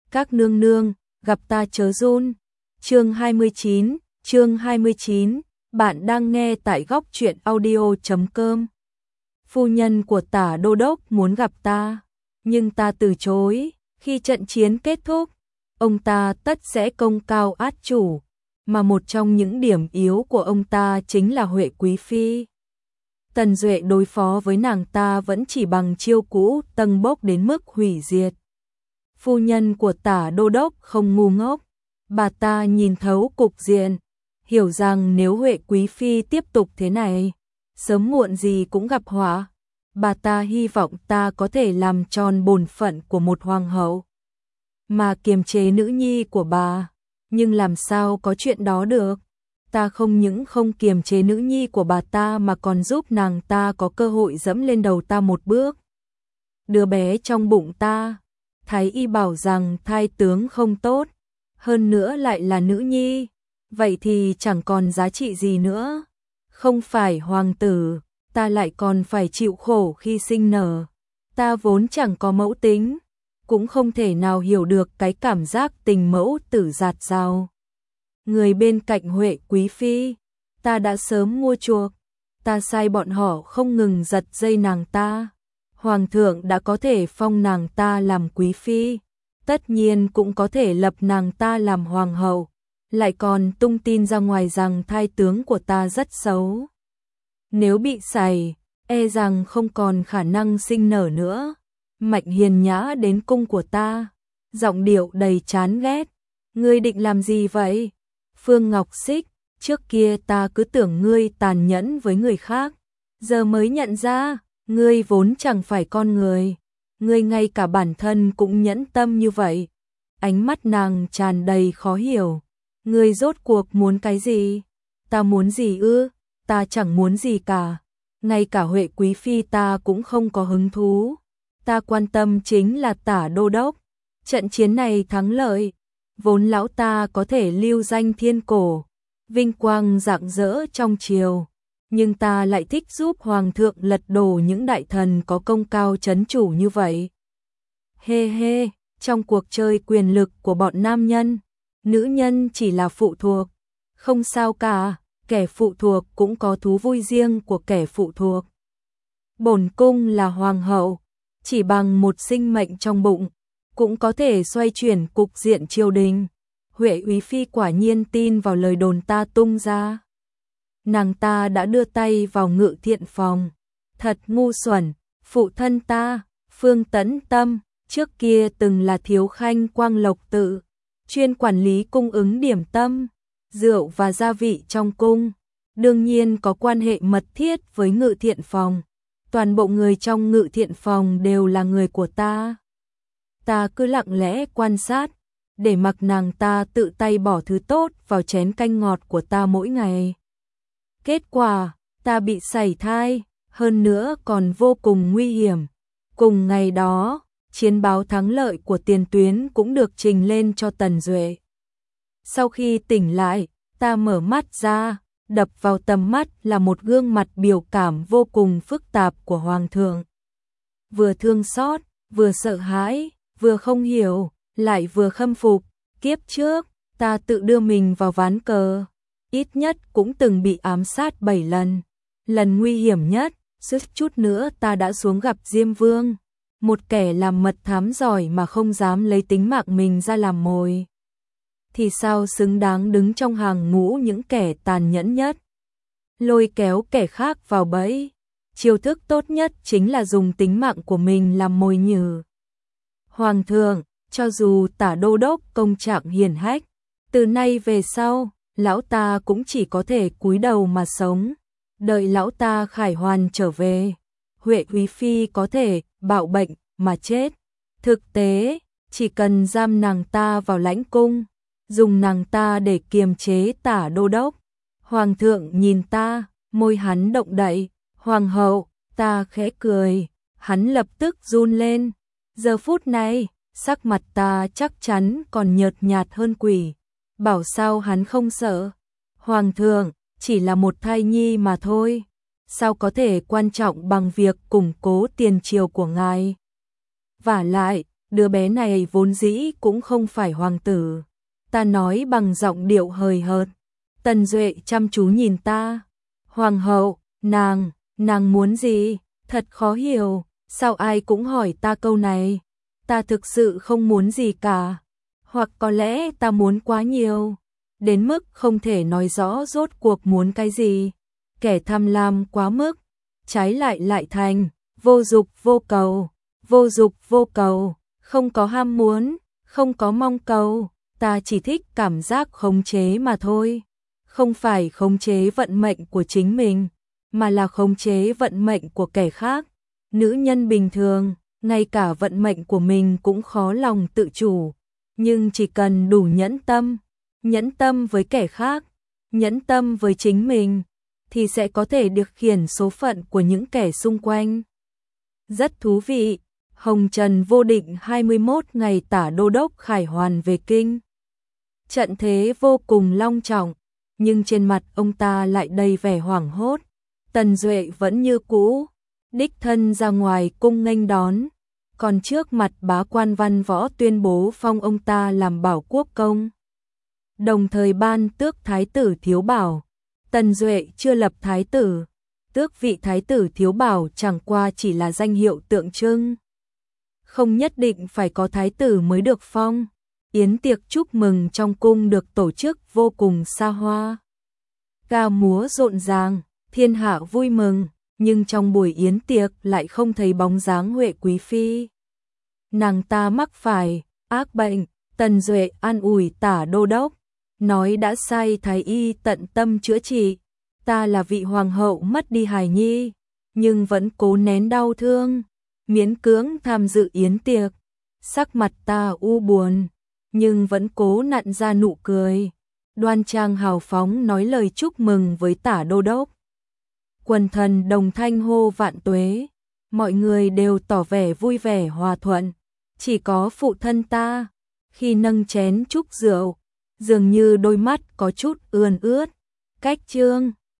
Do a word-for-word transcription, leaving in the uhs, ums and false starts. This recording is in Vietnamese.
Các nương nương, gặp ta chớ run. Chương hai mươi chín, chương hai mươi chín, bạn đang nghe tại góc truyện audio chấm com. Phu nhân của Tả Đô đốc muốn gặp ta, nhưng ta từ chối. Khi trận chiến kết thúc, ông ta tất sẽ công cao át chủ, mà một trong những điểm yếu của ông ta chính là Huệ Quý Phi. Tần Duệ đối phó với nàng ta vẫn chỉ bằng chiêu cũ tâng bốc đến mức hủy diệt. Phu nhân của Tả Đô đốc không ngu ngốc, bà ta nhìn thấu cục diện, hiểu rằng nếu Huệ Quý Phi tiếp tục thế này, sớm muộn gì cũng gặp họa. Bà ta hy vọng ta có thể làm tròn bổn phận của một hoàng hậu, mà kiềm chế nữ nhi của bà. Nhưng làm sao có chuyện đó được? Ta không những không kiềm chế nữ nhi của bà ta mà còn giúp nàng ta có cơ hội dẫm lên đầu ta một bước. Đứa bé trong bụng ta, Thái y bảo rằng thai tướng không tốt, hơn nữa lại là nữ nhi, vậy thì chẳng còn giá trị gì nữa. Không phải hoàng tử, ta lại còn phải chịu khổ khi sinh nở. Ta vốn chẳng có mẫu tính, cũng không thể nào hiểu được cái cảm giác tình mẫu tử giạt rào. Người bên cạnh Huệ Quý Phi, ta đã sớm mua chuộc, ta sai bọn họ không ngừng giật dây nàng ta. Hoàng thượng đã có thể phong nàng ta làm quý phi, tất nhiên cũng có thể lập nàng ta làm hoàng hậu, lại còn tung tin ra ngoài rằng thai tướng của ta rất xấu. Nếu bị sảy, e rằng không còn khả năng sinh nở nữa. Mạnh Hiền Nhã đến cung của ta, giọng điệu đầy chán ghét. Ngươi định làm gì vậy? Phương Ngọc Xích, trước kia ta cứ tưởng ngươi tàn nhẫn với người khác, giờ mới nhận ra, ngươi vốn chẳng phải con người. Ngươi ngay cả bản thân cũng nhẫn tâm như vậy. Ánh mắt nàng tràn đầy khó hiểu. Ngươi rốt cuộc muốn cái gì? Ta muốn gì ư? Ta chẳng muốn gì cả. Ngay cả Huệ Quý Phi ta cũng không có hứng thú. Ta quan tâm chính là Tả Đô đốc. Trận chiến này thắng lợi, vốn lão ta có thể lưu danh thiên cổ, vinh quang rạng rỡ trong triều. Nhưng ta lại thích giúp hoàng thượng lật đổ những đại thần có công cao chấn chủ như vậy. Hê hê, trong cuộc chơi quyền lực của bọn nam nhân, nữ nhân chỉ là phụ thuộc. Không sao cả, kẻ phụ thuộc cũng có thú vui riêng của kẻ phụ thuộc. Bổn cung là hoàng hậu, chỉ bằng một sinh mệnh trong bụng, cũng có thể xoay chuyển cục diện triều đình. Huệ Quý Phi quả nhiên tin vào lời đồn ta tung ra. Nàng ta đã đưa tay vào ngự thiện phòng. Thật ngu xuẩn, phụ thân ta, Phương Tấn Tâm, trước kia từng là thiếu khanh Quang Lộc Tự, chuyên quản lý cung ứng điểm tâm, rượu và gia vị trong cung, đương nhiên có quan hệ mật thiết với ngự thiện phòng. Toàn bộ người trong ngự thiện phòng đều là người của ta. Ta cứ lặng lẽ quan sát, để mặc nàng ta tự tay bỏ thứ tốt vào chén canh ngọt của ta mỗi ngày. Kết quả, ta bị sảy thai, hơn nữa còn vô cùng nguy hiểm. Cùng ngày đó, chiến báo thắng lợi của tiền tuyến cũng được trình lên cho Tần Duệ. Sau khi tỉnh lại, ta mở mắt ra, đập vào tầm mắt là một gương mặt biểu cảm vô cùng phức tạp của hoàng thượng. Vừa thương xót, vừa sợ hãi, vừa không hiểu, lại vừa khâm phục. Kiếp trước, ta tự đưa mình vào ván cờ, ít nhất cũng từng bị ám sát bảy lần. Lần nguy hiểm nhất, suýt chút nữa ta đã xuống gặp Diêm Vương, một kẻ làm mật thám giỏi mà không dám lấy tính mạng mình ra làm mồi. Thì sao xứng đáng đứng trong hàng ngũ những kẻ tàn nhẫn nhất, lôi kéo kẻ khác vào bẫy. Chiêu thức tốt nhất chính là dùng tính mạng của mình làm mồi nhử. Hoàng thượng, cho dù Tả Đô đốc công trạng hiển hách, từ nay về sau, lão ta cũng chỉ có thể cúi đầu mà sống, đợi lão ta khải hoàn trở về. Huệ Quý Phi có thể bạo bệnh mà chết. Thực tế, chỉ cần giam nàng ta vào lãnh cung, dùng nàng ta để kiềm chế Tả Đô đốc. Hoàng thượng nhìn ta, môi hắn động đậy. Hoàng hậu, ta khẽ cười, hắn lập tức run lên. Giờ phút này, sắc mặt ta chắc chắn còn nhợt nhạt hơn quỷ. Bảo sao hắn không sợ? Hoàng thượng, chỉ là một thai nhi mà thôi. Sao có thể quan trọng bằng việc củng cố tiền triều của ngài? Vả lại, đứa bé này vốn dĩ cũng không phải hoàng tử. Ta nói bằng giọng điệu hời hợt. Tần Duệ chăm chú nhìn ta. Hoàng hậu, nàng, nàng muốn gì? Thật khó hiểu, sao ai cũng hỏi ta câu này? Ta thực sự không muốn gì cả. Hoặc có lẽ ta muốn quá nhiều, đến mức không thể nói rõ rốt cuộc muốn cái gì. Kẻ tham lam quá mức, trái lại lại thành vô dục vô cầu, vô dục vô cầu, không có ham muốn, không có mong cầu, ta chỉ thích cảm giác khống chế mà thôi. Không phải khống chế vận mệnh của chính mình, mà là khống chế vận mệnh của kẻ khác. Nữ nhân bình thường, ngay cả vận mệnh của mình cũng khó lòng tự chủ, nhưng chỉ cần đủ nhẫn tâm, nhẫn tâm với kẻ khác, nhẫn tâm với chính mình, thì sẽ có thể điều khiển số phận của những kẻ xung quanh. Rất thú vị, Hồng Trần vô định hai mươi mốt ngày tả đô đốc khải hoàn về kinh. Trận thế vô cùng long trọng, nhưng trên mặt ông ta lại đầy vẻ hoảng hốt. Tần Duệ vẫn như cũ, đích thân ra ngoài cung nghênh đón, còn trước mặt bá quan văn võ tuyên bố phong ông ta làm bảo quốc công. Đồng thời ban tước thái tử thiếu bảo. Tần Duệ chưa lập thái tử, tước vị thái tử thiếu bảo chẳng qua chỉ là danh hiệu tượng trưng. Không nhất định phải có thái tử mới được phong. Yến tiệc chúc mừng trong cung được tổ chức vô cùng xa hoa. Ca múa rộn ràng, thiên hạ vui mừng, nhưng trong buổi yến tiệc lại không thấy bóng dáng Huệ quý phi. Nàng ta mắc phải ác bệnh. Tần Duệ an ủi tả đô đốc, nói đã sai thái y tận tâm chữa trị. Ta là vị hoàng hậu mất đi hài nhi, nhưng vẫn cố nén đau thương, miễn cưỡng tham dự yến tiệc. Sắc mặt ta u buồn, nhưng vẫn cố nặn ra nụ cười, đoan trang hào phóng nói lời chúc mừng với tả đô đốc. Quần thần đồng thanh hô vạn tuế, mọi người đều tỏ vẻ vui vẻ hòa thuận, chỉ có phụ thân ta, khi nâng chén chúc rượu, dường như đôi mắt có chút ươn ướt. Cách chương